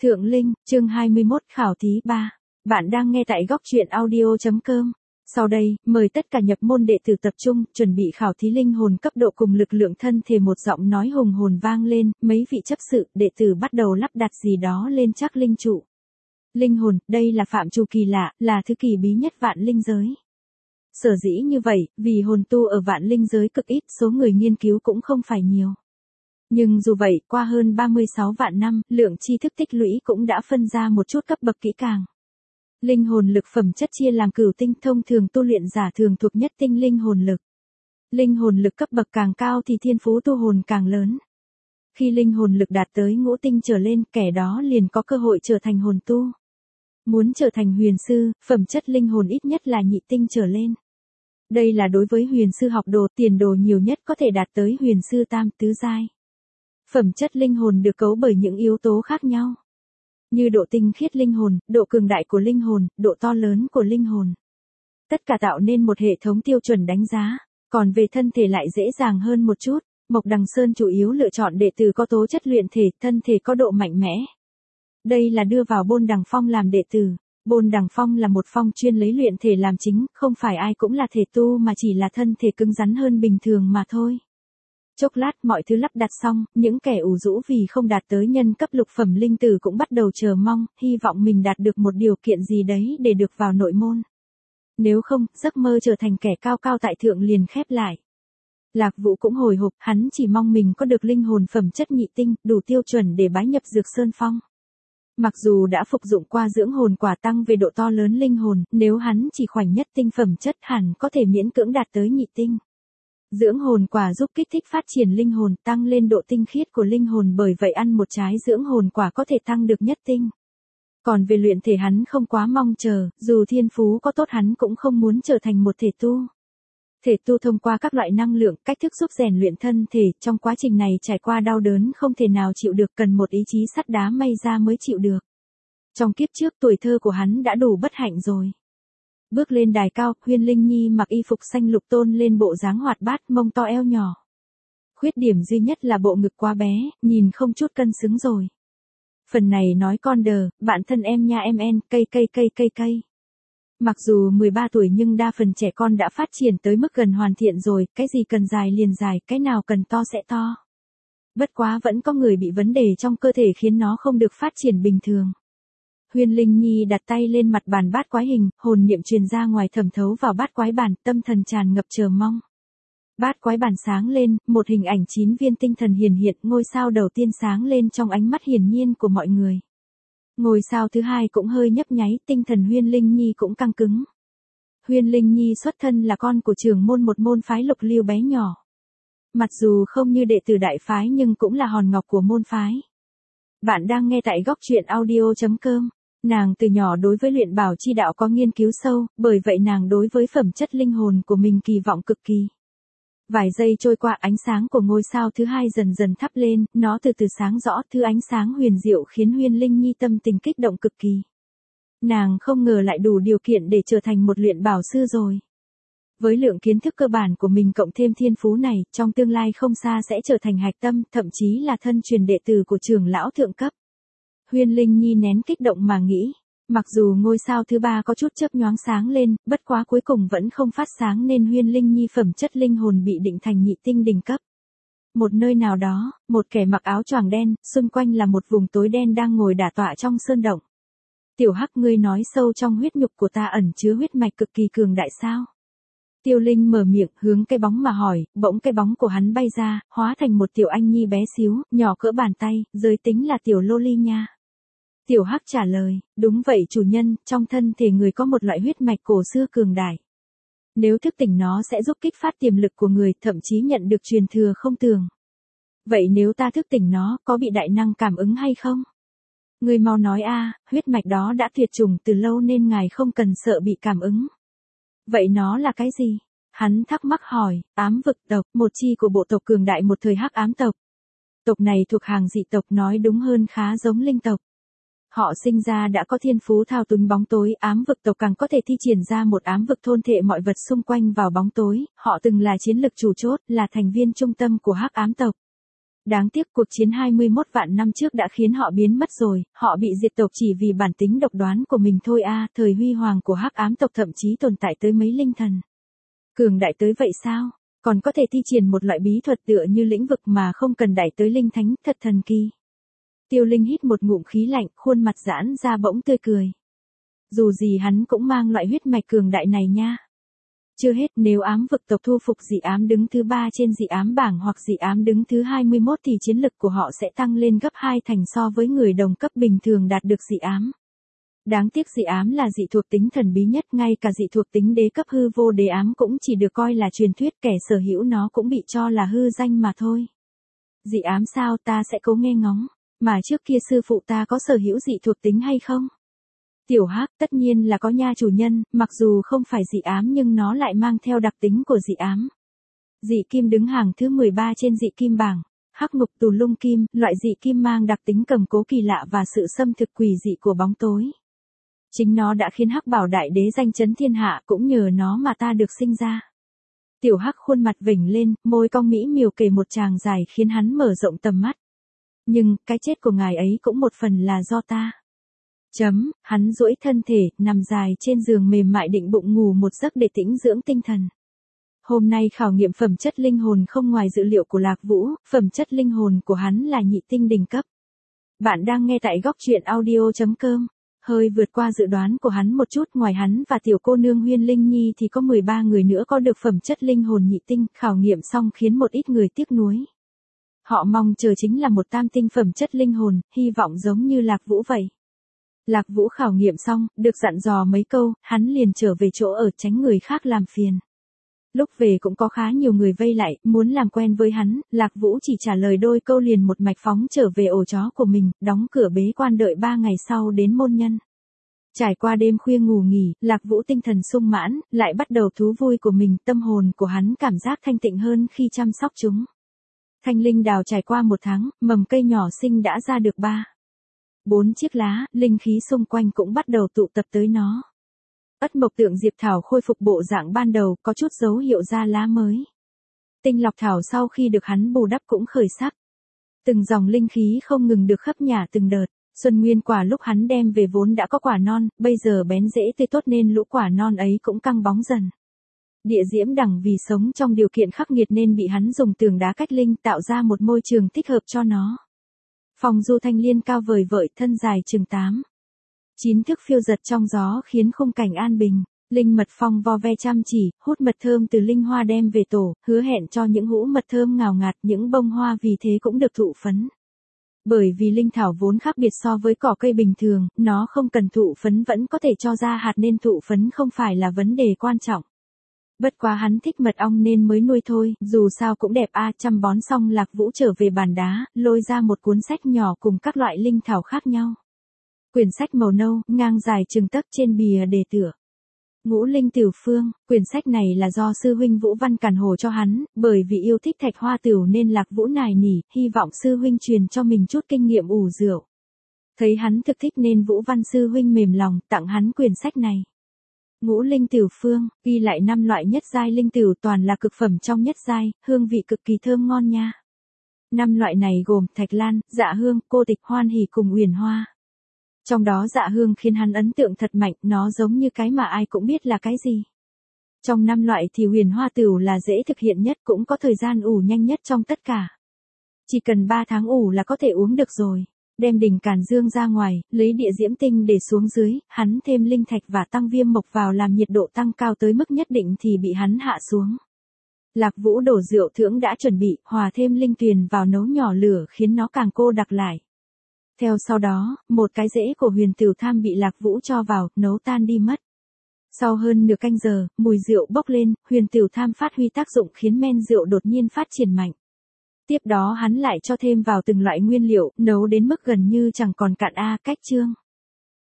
Thượng Linh, chương 21 khảo thí 3. Bạn đang nghe tại góc truyện audio.com. Sau đây, mời tất cả nhập môn đệ tử tập trung, chuẩn bị khảo thí linh hồn cấp độ cùng lực lượng thân thể. Một giọng nói hùng hồn vang lên, mấy vị chấp sự, đệ tử bắt đầu lắp đặt gì đó lên chắc linh trụ. Linh hồn, đây là phạm trù kỳ lạ, là thứ kỳ bí nhất vạn linh giới. Sở dĩ như vậy, vì hồn tu ở vạn linh giới cực ít, số người nghiên cứu cũng không phải nhiều. Nhưng dù vậy, qua hơn 36 vạn năm, lượng tri thức tích lũy cũng đã phân ra một chút cấp bậc kỹ càng. Linh hồn lực phẩm chất chia làm cửu tinh, thông thường tu luyện giả thường thuộc nhất tinh linh hồn lực. Linh hồn lực cấp bậc càng cao thì thiên phú tu hồn càng lớn. Khi linh hồn lực đạt tới ngũ tinh trở lên, kẻ đó liền có cơ hội trở thành hồn tu. Muốn trở thành huyền sư, phẩm chất linh hồn ít nhất là nhị tinh trở lên. Đây là đối với huyền sư học đồ, tiền đồ nhiều nhất có thể đạt tới huyền sư tam tứ giai. Phẩm chất linh hồn được cấu bởi những yếu tố khác nhau, như độ tinh khiết linh hồn, độ cường đại của linh hồn, độ to lớn của linh hồn. Tất cả tạo nên một hệ thống tiêu chuẩn đánh giá, còn về thân thể lại dễ dàng hơn một chút. Mộc Đằng Sơn chủ yếu lựa chọn đệ tử có tố chất luyện thể, thân thể có độ mạnh mẽ. Đây là đưa vào Bôn Đằng Phong làm đệ tử. Bôn Đằng Phong là một phong chuyên lấy luyện thể làm chính, không phải ai cũng là thể tu mà chỉ là thân thể cứng rắn hơn bình thường mà thôi. Chốc lát mọi thứ lắp đặt xong, những kẻ ủ rũ vì không đạt tới nhân cấp lục phẩm linh tử cũng bắt đầu chờ mong, hy vọng mình đạt được một điều kiện gì đấy để được vào nội môn. Nếu không, giấc mơ trở thành kẻ cao cao tại thượng liền khép lại. Lạc Vũ cũng hồi hộp, hắn chỉ mong mình có được linh hồn phẩm chất nhị tinh, đủ tiêu chuẩn để bái nhập Dược Sơn Phong. Mặc dù đã phục dụng qua dưỡng hồn quả tăng về độ to lớn linh hồn, nếu hắn chỉ khoảnh nhất tinh phẩm chất hẳn có thể miễn cưỡng đạt tới nhị tinh. Dưỡng hồn quả giúp kích thích phát triển linh hồn, tăng lên độ tinh khiết của linh hồn, bởi vậy ăn một trái dưỡng hồn quả có thể tăng được nhất tinh. Còn về luyện thể hắn không quá mong chờ, dù thiên phú có tốt hắn cũng không muốn trở thành một thể tu. Thể tu thông qua các loại năng lượng, cách thức giúp rèn luyện thân thể, trong quá trình này trải qua đau đớn không thể nào chịu được, cần một ý chí sắt đá may ra mới chịu được. Trong kiếp trước tuổi thơ của hắn đã đủ bất hạnh rồi. Bước lên đài cao, Huyên Linh Nhi mặc y phục xanh lục tôn lên bộ dáng hoạt bát, mông to eo nhỏ. Khuyết điểm duy nhất là bộ ngực quá bé, nhìn không chút cân xứng rồi. Phần này nói con đờ, bạn thân em nha em en, cây. Mặc dù 13 tuổi nhưng đa phần trẻ con đã phát triển tới mức gần hoàn thiện rồi, cái gì cần dài liền dài, cái nào cần to sẽ to. Bất quá vẫn có người bị vấn đề trong cơ thể khiến nó không được phát triển bình thường. Huyên Linh Nhi đặt tay lên mặt bàn bát quái hình, hồn niệm truyền ra ngoài thẩm thấu vào bát quái bàn, tâm thần tràn ngập chờ mong. Bát quái bàn sáng lên, một hình ảnh 9 viên tinh thần hiển hiện, ngôi sao đầu tiên sáng lên trong ánh mắt hiển nhiên của mọi người. Ngôi sao thứ hai cũng hơi nhấp nháy, tinh thần Huyên Linh Nhi cũng căng cứng. Huyên Linh Nhi xuất thân là con của trưởng môn một môn phái Lục Liêu bé nhỏ. Mặc dù không như đệ tử đại phái nhưng cũng là hòn ngọc của môn phái. Bạn đang nghe tại góc truyện audio.com. Nàng từ nhỏ đối với luyện bảo chi đạo có nghiên cứu sâu, bởi vậy nàng đối với phẩm chất linh hồn của mình kỳ vọng cực kỳ. Vài giây trôi qua, ánh sáng của ngôi sao thứ hai dần dần thắp lên, nó từ từ sáng rõ, thứ ánh sáng huyền diệu khiến Huyên Linh Nhi tâm tình kích động cực kỳ. Nàng không ngờ lại đủ điều kiện để trở thành một luyện bảo sư rồi. Với lượng kiến thức cơ bản của mình cộng thêm thiên phú này, trong tương lai không xa sẽ trở thành hạch tâm, thậm chí là thân truyền đệ tử của trưởng lão thượng cấp. Huyên Linh Nhi nén kích động mà nghĩ, mặc dù ngôi sao thứ ba có chút chớp nhoáng sáng lên, bất quá cuối cùng vẫn không phát sáng nên Huyên Linh Nhi phẩm chất linh hồn bị định thành nhị tinh đỉnh cấp. Một nơi nào đó, một kẻ mặc áo choàng đen, xung quanh là một vùng tối đen đang ngồi đả tọa trong sơn động. Tiểu Hắc, ngươi nói sâu trong huyết nhục của ta ẩn chứa huyết mạch cực kỳ cường đại sao? Tiêu Linh mở miệng hướng cái bóng mà hỏi, bỗng cái bóng của hắn bay ra, hóa thành một tiểu anh nhi bé xíu, nhỏ cỡ bàn tay, giới tính là tiểu loli nha. Tiểu Hắc trả lời, đúng vậy chủ nhân, trong thân thể người có một loại huyết mạch cổ xưa cường đại. Nếu thức tỉnh nó sẽ giúp kích phát tiềm lực của người, thậm chí nhận được truyền thừa không tưởng. Vậy nếu ta thức tỉnh nó, có bị đại năng cảm ứng hay không? Người mau nói a, huyết mạch đó đã tuyệt chủng từ lâu nên ngài không cần sợ bị cảm ứng. Vậy nó là cái gì? Hắn thắc mắc hỏi, ám vực tộc, một chi của bộ tộc cường đại một thời hắc ám tộc. Tộc này thuộc hàng dị tộc, nói đúng hơn khá giống linh tộc. Họ sinh ra đã có thiên phú thao túng bóng tối, ám vực tộc càng có thể thi triển ra một ám vực thôn phệ mọi vật xung quanh vào bóng tối, họ từng là chiến lực chủ chốt, là thành viên trung tâm của hắc ám tộc. Đáng tiếc cuộc chiến 21 vạn năm trước đã khiến họ biến mất rồi, họ bị diệt tộc chỉ vì bản tính độc đoán của mình thôi a. Thời huy hoàng của hắc ám tộc thậm chí tồn tại tới mấy linh thần. Cường đại tới vậy sao? Còn có thể thi triển một loại bí thuật tựa như lĩnh vực mà không cần đẩy tới linh thánh, thật thần kỳ. Tiêu Linh hít một ngụm khí lạnh, khuôn mặt giãn ra bỗng tươi cười. Dù gì hắn cũng mang loại huyết mạch cường đại này nha. Chưa hết, nếu ám vực tộc thu phục dị ám đứng thứ 3 trên dị ám bảng hoặc dị ám đứng thứ 21 thì chiến lực của họ sẽ tăng lên gấp 2 thành so với người đồng cấp bình thường đạt được dị ám. Đáng tiếc dị ám là dị thuộc tính thần bí nhất, ngay cả dị thuộc tính đế cấp hư vô đế ám cũng chỉ được coi là truyền thuyết, kẻ sở hữu nó cũng bị cho là hư danh mà thôi. Dị ám sao, ta sẽ cố nghe ngóng, mà trước kia sư phụ ta có sở hữu dị thuộc tính hay không? Tiểu Hắc, tất nhiên là có nha chủ nhân, mặc dù không phải dị ám nhưng nó lại mang theo đặc tính của dị ám. Dị kim đứng hàng thứ 13 trên dị kim bảng. Hắc ngục tù lung kim, loại dị kim mang đặc tính cầm cố kỳ lạ và sự xâm thực quỷ dị của bóng tối. Chính nó đã khiến Hắc Bảo Đại Đế danh chấn thiên hạ, cũng nhờ nó mà ta được sinh ra. Tiểu Hắc khuôn mặt vểnh lên, môi cong mỹ miều kể một tràng dài khiến hắn mở rộng tầm mắt. Nhưng, cái chết của ngài ấy cũng một phần là do ta. Hắn duỗi thân thể, nằm dài trên giường mềm mại định bụng ngủ một giấc để tĩnh dưỡng tinh thần. Hôm nay khảo nghiệm phẩm chất linh hồn không ngoài dự liệu của Lạc Vũ, phẩm chất linh hồn của hắn là nhị tinh đỉnh cấp. Bạn đang nghe tại góc truyện audio.com. Hơi vượt qua dự đoán của hắn một chút, ngoài hắn và tiểu cô nương Huyên Linh Nhi thì có 13 người nữa có được phẩm chất linh hồn nhị tinh, khảo nghiệm xong khiến một ít người tiếc nuối. Họ mong chờ chính là một tam tinh phẩm chất linh hồn, hy vọng giống như Lạc Vũ vậy. Lạc Vũ khảo nghiệm xong, được dặn dò mấy câu, hắn liền trở về chỗ ở tránh người khác làm phiền. Lúc về cũng có khá nhiều người vây lại, muốn làm quen với hắn, Lạc Vũ chỉ trả lời đôi câu liền một mạch phóng trở về ổ chó của mình, đóng cửa bế quan đợi 3 ngày sau đến môn nhân. Trải qua đêm khuya ngủ nghỉ, Lạc Vũ tinh thần sung mãn, lại bắt đầu thú vui của mình, tâm hồn của hắn cảm giác thanh tịnh hơn khi chăm sóc chúng. Thanh linh đào trải qua 1 tháng, mầm cây nhỏ xinh đã ra được 4 chiếc lá, linh khí xung quanh cũng bắt đầu tụ tập tới nó. Ất mộc tượng diệp thảo khôi phục bộ dạng ban đầu, có chút dấu hiệu ra lá mới. Tinh lọc thảo sau khi được hắn bù đắp cũng khởi sắc. Từng dòng linh khí không ngừng được khắp nhà từng đợt. Xuân nguyên quả lúc hắn đem về vốn đã có quả non, bây giờ bén rễ tươi tốt nên lũ quả non ấy cũng căng bóng dần. Địa diễm đằng vì sống trong điều kiện khắc nghiệt nên bị hắn dùng tường đá cách linh tạo ra một môi trường thích hợp cho nó. Phong du thanh liên cao vời vợi, thân dài chừng 9 thước phiêu giật trong gió khiến khung cảnh an bình. Linh mật phong vo ve chăm chỉ, hút mật thơm từ linh hoa đem về tổ, hứa hẹn cho những hũ mật thơm ngào ngạt, những bông hoa vì thế cũng được thụ phấn. Bởi vì linh thảo vốn khác biệt so với cỏ cây bình thường, nó không cần thụ phấn vẫn có thể cho ra hạt nên thụ phấn không phải là vấn đề quan trọng. Bất quá hắn thích mật ong nên mới nuôi thôi, dù sao cũng đẹp a. Chăm bón xong Lạc Vũ trở về bàn đá, lôi ra một cuốn sách nhỏ cùng các loại linh thảo khác nhau. Quyển sách màu nâu, ngang dài chừng tấc, trên bìa đề tựa Ngũ Linh Tửu Phương. Quyển sách này là do sư huynh Vũ Văn càn hồ cho hắn, bởi vì yêu thích thạch hoa tửu nên Lạc Vũ nài nỉ, hy vọng sư huynh truyền cho mình chút kinh nghiệm ủ rượu. Thấy hắn thực thích nên Vũ Văn sư huynh mềm lòng, tặng hắn quyển sách này. Ngũ Linh Tửu Phương, ghi lại 5 loại nhất giai linh tửu toàn là cực phẩm trong nhất giai, hương vị cực kỳ thơm ngon nha. 5 loại này gồm thạch lan, dạ hương, cô tịch, hoan hỷ cùng uyển hoa. Trong đó dạ hương khiến hắn ấn tượng thật mạnh, nó giống như cái mà ai cũng biết là cái gì. Trong 5 loại thì huyền hoa tửu là dễ thực hiện nhất, cũng có thời gian ủ nhanh nhất trong tất cả. Chỉ cần 3 tháng ủ là có thể uống được rồi. Đem đỉnh càn dương ra ngoài, lấy địa diễm tinh để xuống dưới, hắn thêm linh thạch và tăng viêm mộc vào làm nhiệt độ tăng cao tới mức nhất định thì bị hắn hạ xuống. Lạc Vũ đổ rượu thưởng đã chuẩn bị, hòa thêm linh tuyền vào nấu nhỏ lửa khiến nó càng cô đặc lại. Theo sau đó, một cái rễ của huyền tửu tham bị Lạc Vũ cho vào, nấu tan đi mất. Sau hơn nửa canh giờ, mùi rượu bốc lên, huyền tửu tham phát huy tác dụng khiến men rượu đột nhiên phát triển mạnh. Tiếp đó hắn lại cho thêm vào từng loại nguyên liệu, nấu đến mức gần như chẳng còn cạn cách chương.